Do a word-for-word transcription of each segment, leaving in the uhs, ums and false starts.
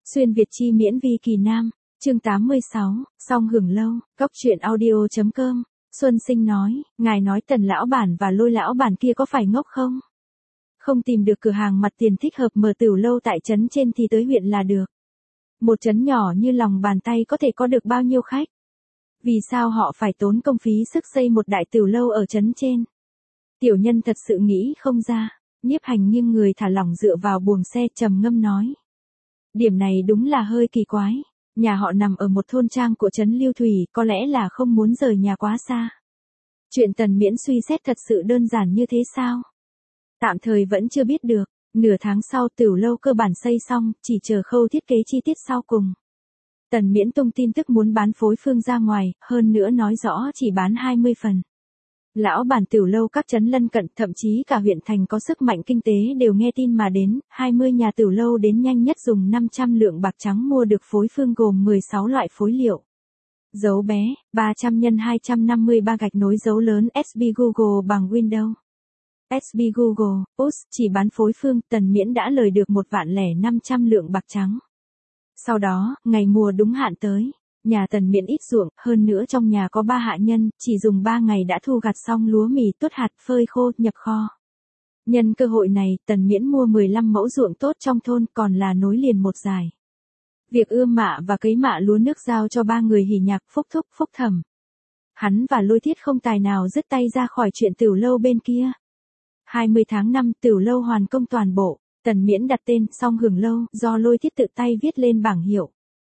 Xuyên Việt chi miễn vi kỳ nam, chương tám mươi sáu, song hưởng lâu, góc truyện audio.com, Xuân Sinh nói, ngài nói Tần lão bản và Lôi lão bản kia có phải ngốc không? Không tìm được cửa hàng mặt tiền thích hợp mở tửu lâu tại trấn trên thì tới huyện là được. Một trấn nhỏ như lòng bàn tay có thể có được bao nhiêu khách? Vì sao họ phải tốn công phí sức xây một đại tửu lâu ở trấn trên? Tiểu nhân thật sự nghĩ không ra. Nhiếp Hành nghiêng người thả lỏng dựa vào buồng xe trầm ngâm nói. Điểm này đúng là hơi kỳ quái. Nhà họ nằm ở một thôn trang của trấn Liêu Thủy, có lẽ là không muốn rời nhà quá xa. Chuyện Tần Miễn suy xét thật sự đơn giản như thế sao? Tạm thời vẫn chưa biết được. Nửa tháng sau tửu lâu cơ bản xây xong, chỉ chờ khâu thiết kế chi tiết sau cùng. Tần Miễn tung tin tức muốn bán phối phương ra ngoài, hơn nữa nói rõ chỉ bán hai mươi phần. Lão bản tửu lâu các trấn lân cận, thậm chí cả huyện thành có sức mạnh kinh tế đều nghe tin mà đến, hai mươi nhà tửu lâu đến nhanh nhất dùng năm trăm lượng bạc trắng mua được phối phương gồm mười sáu loại phối liệu. Dấu bé, ba trăm nhân hai trăm năm mươi ba gạch nối dấu lớn ét bê Google bằng Windows. ét bê Google, út, chỉ bán phối phương, Tần Miễn đã lời được một vạn lẻ năm trăm lượng bạc trắng. Sau đó, ngày mùa đúng hạn tới. Nhà Tần Miễn ít ruộng, hơn nữa trong nhà có ba hạ nhân, chỉ dùng ba ngày đã thu gặt xong lúa mì tốt hạt phơi khô, nhập kho. Nhân cơ hội này, Tần Miễn mua mười lăm mẫu ruộng tốt trong thôn, còn là nối liền một dài. Việc ươm mạ và cấy mạ lúa nước giao cho ba người Hỉ Nhạc, Phúc Thúc, Phúc Thẩm. Hắn và Lôi Thiết không tài nào dứt tay ra khỏi chuyện tửu lâu bên kia. hai mươi tháng năm tửu lâu hoàn công toàn bộ, Tần Miễn đặt tên song hưởng lâu do Lôi Thiết tự tay viết lên bảng hiệu.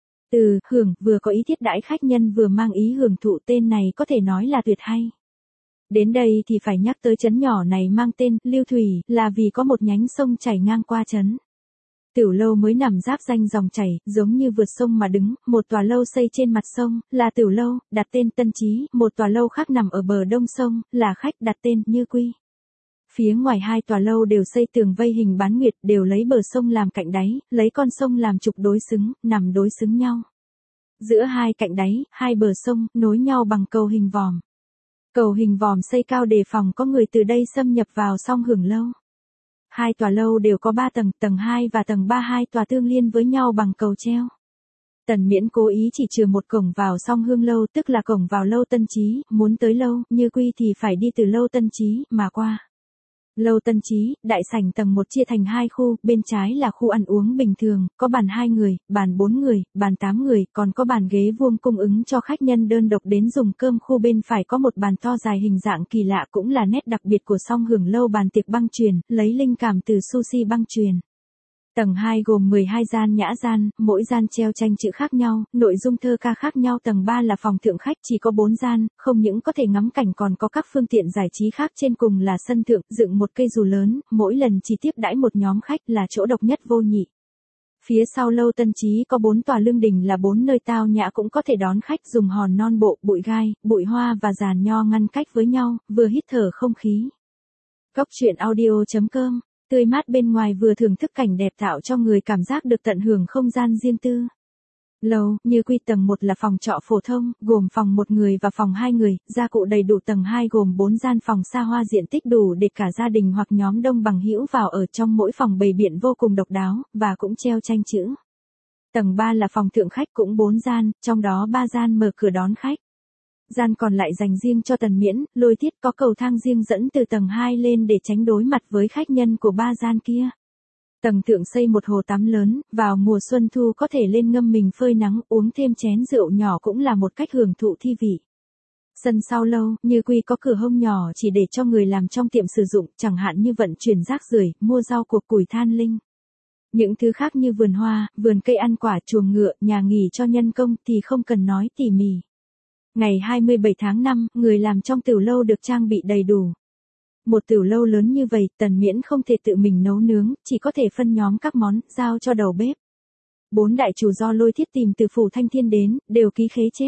Từ hưởng vừa có ý thiết đãi khách nhân vừa mang ý hưởng thụ, tên này có thể nói là tuyệt hay. Đến đây thì phải nhắc tới trấn nhỏ này mang tên Liêu Thủy là vì có một nhánh sông chảy ngang qua trấn. Tửu lâu mới nằm giáp danh dòng chảy, giống như vượt sông mà đứng, một tòa lâu xây trên mặt sông, là tửu lâu, đặt tên Tân Chí, một tòa lâu khác nằm ở bờ đông sông, là khách, đặt tên Như Quy. Phía ngoài hai tòa lâu đều xây tường vây hình bán nguyệt, đều lấy bờ sông làm cạnh đáy, lấy con sông làm trục đối xứng, nằm đối xứng nhau. Giữa hai cạnh đáy, hai bờ sông, nối nhau bằng cầu hình vòm. Cầu hình vòm xây cao đề phòng có người từ đây xâm nhập vào song hưởng lâu. Hai tòa lâu đều có ba tầng, tầng hai và tầng ba hai tòa tương liên với nhau bằng cầu treo. Tần Miễn cố ý chỉ trừ một cổng vào song hương lâu, tức là cổng vào lâu Tân Chí, muốn tới lâu Như Quy thì phải đi từ lâu Tân Chí mà qua. Lâu Tân Chí, đại sảnh tầng một chia thành hai khu, bên trái là khu ăn uống bình thường, có bàn hai người, bàn bốn người, bàn tám người, còn có bàn ghế vuông cung ứng cho khách nhân đơn độc đến dùng cơm. Khu bên phải có một bàn to dài hình dạng kỳ lạ, cũng là nét đặc biệt của song hưởng lâu, bàn tiệc băng chuyền, lấy linh cảm từ sushi băng chuyền. Tầng hai gồm mười hai gian nhã gian, mỗi gian treo tranh chữ khác nhau, nội dung thơ ca khác nhau. Tầng ba là phòng thượng khách, chỉ có bốn gian, không những có thể ngắm cảnh còn có các phương tiện giải trí khác. Trên cùng là sân thượng, dựng một cây dù lớn, mỗi lần chỉ tiếp đãi một nhóm khách, là chỗ độc nhất vô nhị. Phía sau lâu Tân Chí có bốn tòa lương đình, là bốn nơi tao nhã cũng có thể đón khách, dùng hòn non bộ, bụi gai, bụi hoa và giàn nho ngăn cách với nhau, vừa hít thở không khí. Góc truyện audio.com, tươi mát bên ngoài vừa thưởng thức cảnh đẹp tạo cho người cảm giác được tận hưởng không gian riêng tư. Lầu Như Quy tầng một là phòng trọ phổ thông, gồm phòng một người và phòng hai người, gia cụ đầy đủ. Tầng hai gồm bốn gian phòng xa hoa, diện tích đủ để cả gia đình hoặc nhóm đông bằng hữu vào ở. Trong mỗi phòng bày biện vô cùng độc đáo, và cũng treo tranh chữ. Tầng ba là phòng thượng khách, cũng bốn gian, trong đó ba gian mở cửa đón khách. Gian còn lại dành riêng cho Tần Miễn, Lôi Thiết, có cầu thang riêng dẫn từ tầng hai lên để tránh đối mặt với khách nhân của ba gian kia. Tầng thượng xây một hồ tắm lớn, vào mùa xuân thu có thể lên ngâm mình phơi nắng, uống thêm chén rượu nhỏ cũng là một cách hưởng thụ thi vị. Sân sau lâu Như Quy có cửa hông nhỏ chỉ để cho người làm trong tiệm sử dụng, chẳng hạn như vận chuyển rác rưởi, mua rau cuộc, củi than linh. Những thứ khác như vườn hoa, vườn cây ăn quả, chuồng ngựa, nhà nghỉ cho nhân công thì không cần nói tỉ mỉ. Ngày hai mươi bảy tháng năm, người làm trong tửu lâu được trang bị đầy đủ. Một tửu lâu lớn như vậy, Tần Miễn không thể tự mình nấu nướng, chỉ có thể phân nhóm các món, giao cho đầu bếp. Bốn đại chủ do Lôi Thiết tìm từ phủ Thanh Thiên đến, đều ký khế chết.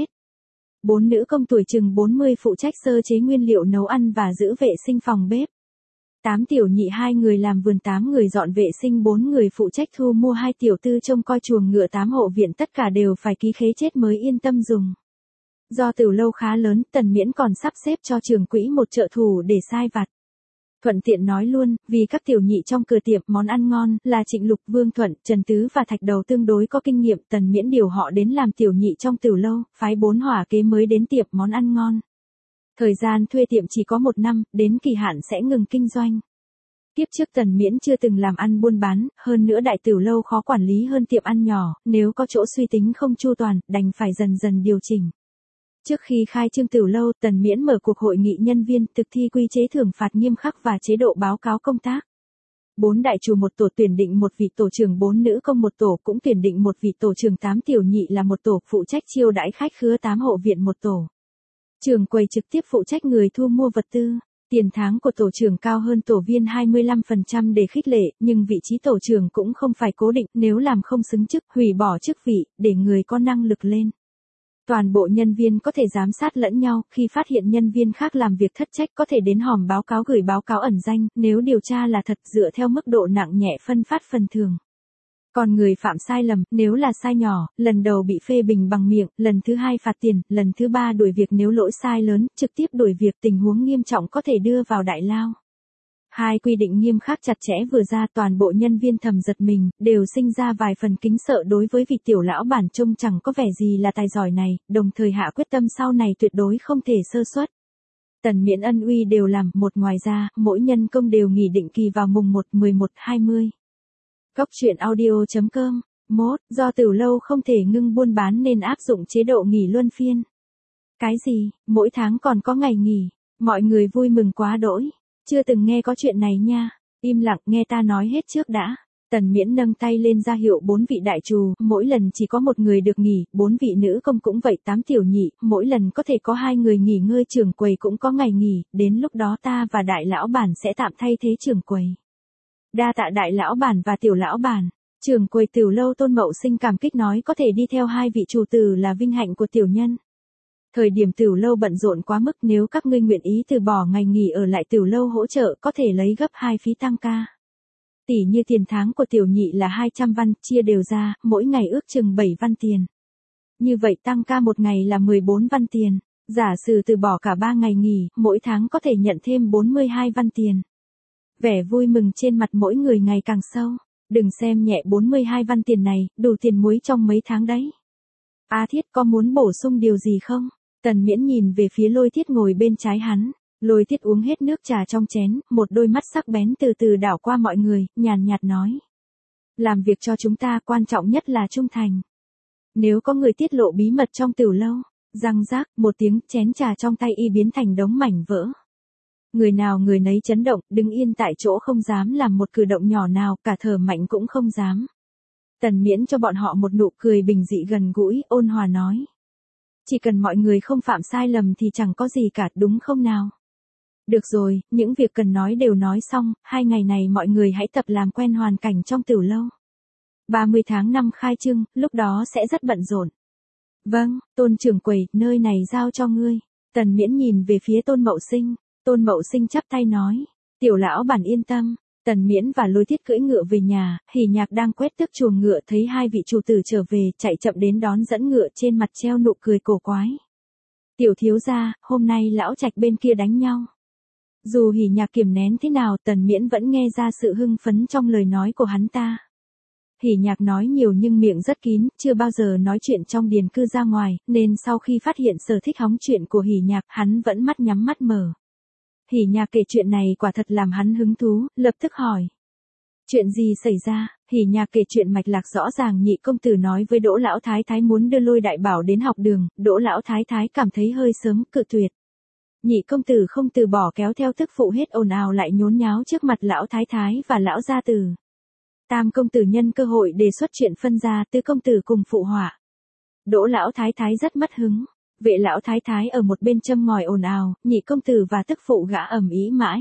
Bốn nữ công tuổi chừng bốn mươi phụ trách sơ chế nguyên liệu nấu ăn và giữ vệ sinh phòng bếp. Tám tiểu nhị hai người làm vườn, tám người dọn vệ sinh, bốn người phụ trách thu mua, hai tiểu tư trông coi chuồng ngựa, tám hộ viện, tất cả đều phải ký khế chết mới yên tâm dùng. Do tửu lâu khá lớn, Tần Miễn còn sắp xếp cho trưởng quỹ một trợ thủ để sai vặt. Thuận tiện nói luôn, vì các tiểu nhị trong cửa tiệm món ăn ngon là Trịnh Lục, Vương Thuận, Trần Tứ và Thạch Đầu tương đối có kinh nghiệm, Tần Miễn điều họ đến làm tiểu nhị trong Tửu lâu, phái bốn hỏa kế mới đến tiệm món ăn ngon. Thời gian thuê tiệm chỉ có một năm, đến kỳ hạn sẽ ngừng kinh doanh. Tiếp trước Tần Miễn chưa từng làm ăn buôn bán, hơn nữa đại Tửu lâu khó quản lý hơn tiệm ăn nhỏ, nếu có chỗ suy tính không chu toàn, đành phải dần dần điều chỉnh. Trước khi khai trương Tửu lâu, Tần Miễn mở cuộc hội nghị nhân viên, thực thi quy chế thưởng phạt nghiêm khắc và chế độ báo cáo công tác. Bốn đại chủ một tổ tuyển định một vị tổ trưởng, bốn nữ công một tổ cũng tuyển định một vị tổ trưởng, tám tiểu nhị là một tổ, phụ trách chiêu đãi khách khứa, tám hộ viện một tổ. Trưởng quầy trực tiếp phụ trách người thu mua vật tư. Tiền tháng của tổ trưởng cao hơn tổ viên hai mươi lăm phần trăm để khích lệ, nhưng vị trí tổ trưởng cũng không phải cố định, nếu làm không xứng chức, hủy bỏ chức vị, để người có năng lực lên. Toàn bộ nhân viên có thể giám sát lẫn nhau, khi phát hiện nhân viên khác làm việc thất trách có thể đến hòm báo cáo gửi báo cáo ẩn danh, nếu điều tra là thật dựa theo mức độ nặng nhẹ phân phát phần thưởng. Còn người phạm sai lầm, nếu là sai nhỏ, lần đầu bị phê bình bằng miệng, lần thứ hai phạt tiền, lần thứ ba đuổi việc, nếu lỗi sai lớn, trực tiếp đuổi việc, tình huống nghiêm trọng có thể đưa vào đại lao. Hai quy định nghiêm khắc chặt chẽ vừa ra, toàn bộ nhân viên thầm giật mình, đều sinh ra vài phần kính sợ đối với vị tiểu lão bản trông chẳng có vẻ gì là tài giỏi này, đồng thời hạ quyết tâm sau này tuyệt đối không thể sơ suất. Tần Miễn ân uy đều làm, một ngoài ra, mỗi nhân công đều nghỉ định kỳ vào mùng một, mười một, hai mươi. Góc truyện audio chấm com. Mốt, do Tửu lâu không thể ngưng buôn bán nên áp dụng chế độ nghỉ luân phiên. Cái gì, mỗi tháng còn có ngày nghỉ, mọi người vui mừng quá đỗi. Chưa từng nghe có chuyện này nha. Im lặng, nghe ta nói hết trước đã. Tần Miễn nâng tay lên ra hiệu bốn vị đại trù, mỗi lần chỉ có một người được nghỉ, bốn vị nữ công cũng vậy, tám tiểu nhị, mỗi lần có thể có hai người nghỉ ngơi, trưởng quầy cũng có ngày nghỉ, đến lúc đó ta và đại lão bản sẽ tạm thay thế trưởng quầy. Đa tạ đại lão bản và tiểu lão bản. Trưởng quầy Tửu lâu Tôn Mậu Sinh cảm kích nói, có thể đi theo hai vị chủ tử là vinh hạnh của tiểu nhân. Thời điểm Tửu lâu bận rộn quá mức, nếu các ngươi nguyện ý từ bỏ ngày nghỉ ở lại Tửu lâu hỗ trợ, có thể lấy gấp hai phí tăng ca. Tỷ như tiền tháng của tiểu nhị là hai trăm văn, chia đều ra, mỗi ngày ước chừng bảy văn tiền. Như vậy tăng ca một ngày là mười bốn văn tiền. Giả sử từ bỏ cả ba ngày nghỉ, mỗi tháng có thể nhận thêm bốn mươi hai văn tiền. Vẻ vui mừng trên mặt mỗi người ngày càng sâu. Đừng xem nhẹ bốn mươi hai văn tiền này, đủ tiền muối trong mấy tháng đấy. A Thiết, có muốn bổ sung điều gì không? Tần Miễn nhìn về phía Lôi Thiết ngồi bên trái hắn. Lôi Thiết uống hết nước trà trong chén, một đôi mắt sắc bén từ từ đảo qua mọi người, nhàn nhạt nói. Làm việc cho chúng ta quan trọng nhất là trung thành. Nếu có người tiết lộ bí mật trong Tửu lâu, răng rác, một tiếng, chén trà trong tay y biến thành đống mảnh vỡ. Người nào người nấy chấn động, đứng yên tại chỗ không dám làm một cử động nhỏ nào, cả thở mạnh cũng không dám. Tần Miễn cho bọn họ một nụ cười bình dị gần gũi, ôn hòa nói. Chỉ cần mọi người không phạm sai lầm thì chẳng có gì cả, đúng không nào? Được rồi, những việc cần nói đều nói xong, hai ngày này mọi người hãy tập làm quen hoàn cảnh trong Tửu lâu. ba mươi tháng năm khai trương, lúc đó sẽ rất bận rộn. Vâng, Tôn trưởng quầy, nơi này giao cho ngươi. Tần Miễn nhìn về phía Tôn Mậu Sinh. Tôn Mậu Sinh chắp tay nói. Tiểu lão bản yên tâm. Tần Miễn và Lôi Thiết cưỡi ngựa về nhà, Hỉ Nhạc đang quét tước chuồng ngựa thấy hai vị chủ tử trở về, chạy chậm đến đón dẫn ngựa, trên mặt treo nụ cười cổ quái. Tiểu thiếu gia, hôm nay lão trạch bên kia đánh nhau. Dù Hỉ Nhạc kiềm nén thế nào, Tần Miễn vẫn nghe ra sự hưng phấn trong lời nói của hắn ta. Hỉ Nhạc nói nhiều nhưng miệng rất kín, chưa bao giờ nói chuyện trong điền cư ra ngoài, nên sau khi phát hiện sở thích hóng chuyện của Hỉ Nhạc, hắn vẫn mắt nhắm mắt mở. Hỉ Nhạc kể chuyện này quả thật làm hắn hứng thú, lập tức hỏi. Chuyện gì xảy ra? Hỉ Nhạc kể chuyện mạch lạc rõ ràng. Nhị công tử nói với Đỗ lão thái thái muốn đưa Lôi đại bảo đến học đường, Đỗ lão thái thái cảm thấy hơi sớm, cự tuyệt. Nhị công tử không từ bỏ, kéo theo tức phụ hết ồn ào lại nhốn nháo trước mặt lão thái thái và lão gia tử. Tam công tử nhân cơ hội đề xuất chuyện phân gia, tứ công tử cùng phụ họa. Đỗ lão thái thái rất mất hứng. Vệ lão thái thái ở một bên châm ngòi ồn ào, nhị công tử và tức phụ gã ầm ĩ mãi.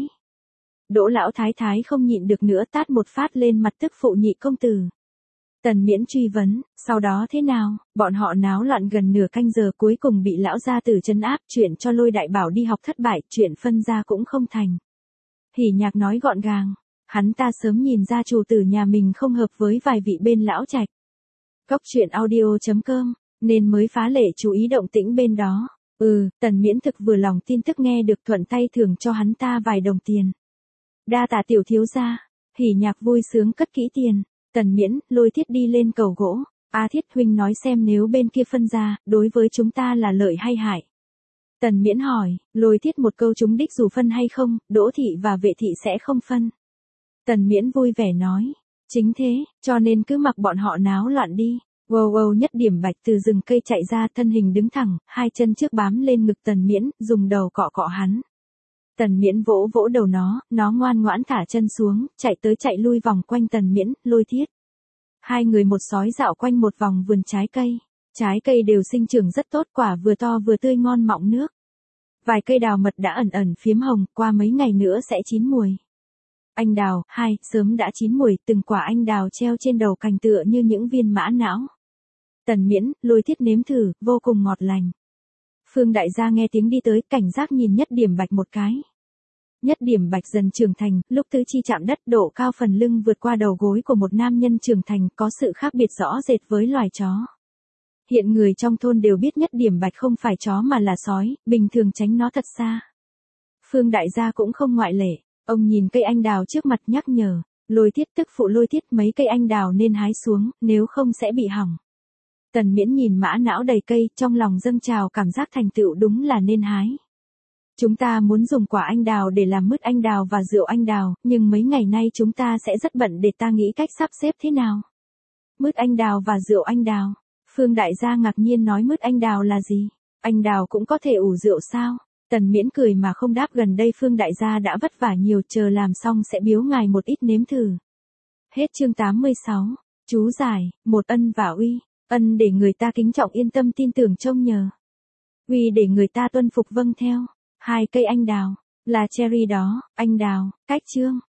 Đỗ lão thái thái không nhịn được nữa, tát một phát lên mặt tức phụ nhị công tử. Tần Miễn truy vấn, sau đó thế nào? Bọn họ náo loạn gần nửa canh giờ, cuối cùng bị lão gia tử trấn áp, chuyện cho Lôi đại bảo đi học thất bại, chuyện phân gia cũng không thành. Hỉ Nhạc nói gọn gàng, hắn ta sớm nhìn ra chủ tử nhà mình không hợp với vài vị bên lão trạch. Góc truyện audio chấm com, nên mới phá lệ chú ý động tĩnh bên đó. Ừ, Tần Miễn thực vừa lòng tin tức nghe được, thuận tay thưởng cho hắn ta vài đồng tiền. Đa tạ tiểu thiếu gia. Hỉ Nhạc vui sướng cất kỹ tiền. Tần Miễn, Lôi Thiết đi lên cầu gỗ. A Thiết huynh nói xem nếu bên kia phân ra, đối với chúng ta là lợi hay hại. Tần Miễn hỏi, Lôi Thiết một câu trúng đích dù phân hay không, Đỗ thị và Vệ thị sẽ không phân. Tần Miễn vui vẻ nói, chính thế, cho nên cứ mặc bọn họ náo loạn đi. Wow wow Nhất Điểm Bạch từ rừng cây chạy ra, thân hình đứng thẳng, hai chân trước bám lên ngực Tần Miễn, dùng đầu cọ cọ hắn. Tần Miễn vỗ vỗ đầu nó, nó ngoan ngoãn thả chân xuống, chạy tới chạy lui vòng quanh Tần Miễn, Lôi Thiết. Hai người một sói dạo quanh một vòng vườn trái cây. Trái cây đều sinh trưởng rất tốt, quả vừa to vừa tươi ngon mọng nước. Vài cây đào mật đã ẩn ẩn phiếm hồng, qua mấy ngày nữa sẽ chín mùi. Anh đào, hai, sớm đã chín mùi, từng quả anh đào treo trên đầu cành tựa như những viên mã não. Tần Miễn, Lôi Thiết nếm thử, vô cùng ngọt lành. Phương đại gia nghe tiếng đi tới, cảnh giác nhìn Nhất Điểm Bạch một cái. Nhất Điểm Bạch dần trưởng thành, lúc tứ chi chạm đất, độ cao phần lưng vượt qua đầu gối của một nam nhân trưởng thành, có sự khác biệt rõ rệt với loài chó. Hiện người trong thôn đều biết Nhất Điểm Bạch không phải chó mà là sói, bình thường tránh nó thật xa. Phương đại gia cũng không ngoại lệ, ông nhìn cây anh đào trước mặt nhắc nhở, Lôi Thiết tức phụ Lôi Thiết mấy cây anh đào nên hái xuống, nếu không sẽ bị hỏng. Tần Miễn nhìn mã não đầy cây, trong lòng dâng trào cảm giác thành tựu đúng là nên hái. Chúng ta muốn dùng quả anh đào để làm mứt anh đào và rượu anh đào, nhưng mấy ngày nay chúng ta sẽ rất bận để ta nghĩ cách sắp xếp thế nào. Mứt anh đào và rượu anh đào. Phương đại gia ngạc nhiên nói mứt anh đào là gì? Anh đào cũng có thể ủ rượu sao? Tần Miễn cười mà không đáp, gần đây Phương đại gia đã vất vả nhiều, chờ làm xong sẽ biếu ngài một ít nếm thử. Hết chương tám mươi sáu. Chú giải, một ân và uy. Ân để người ta kính trọng yên tâm tin tưởng trông nhờ. Uy để người ta tuân phục vâng theo. Hai cây anh đào, là cherry đó, anh đào, cách chương.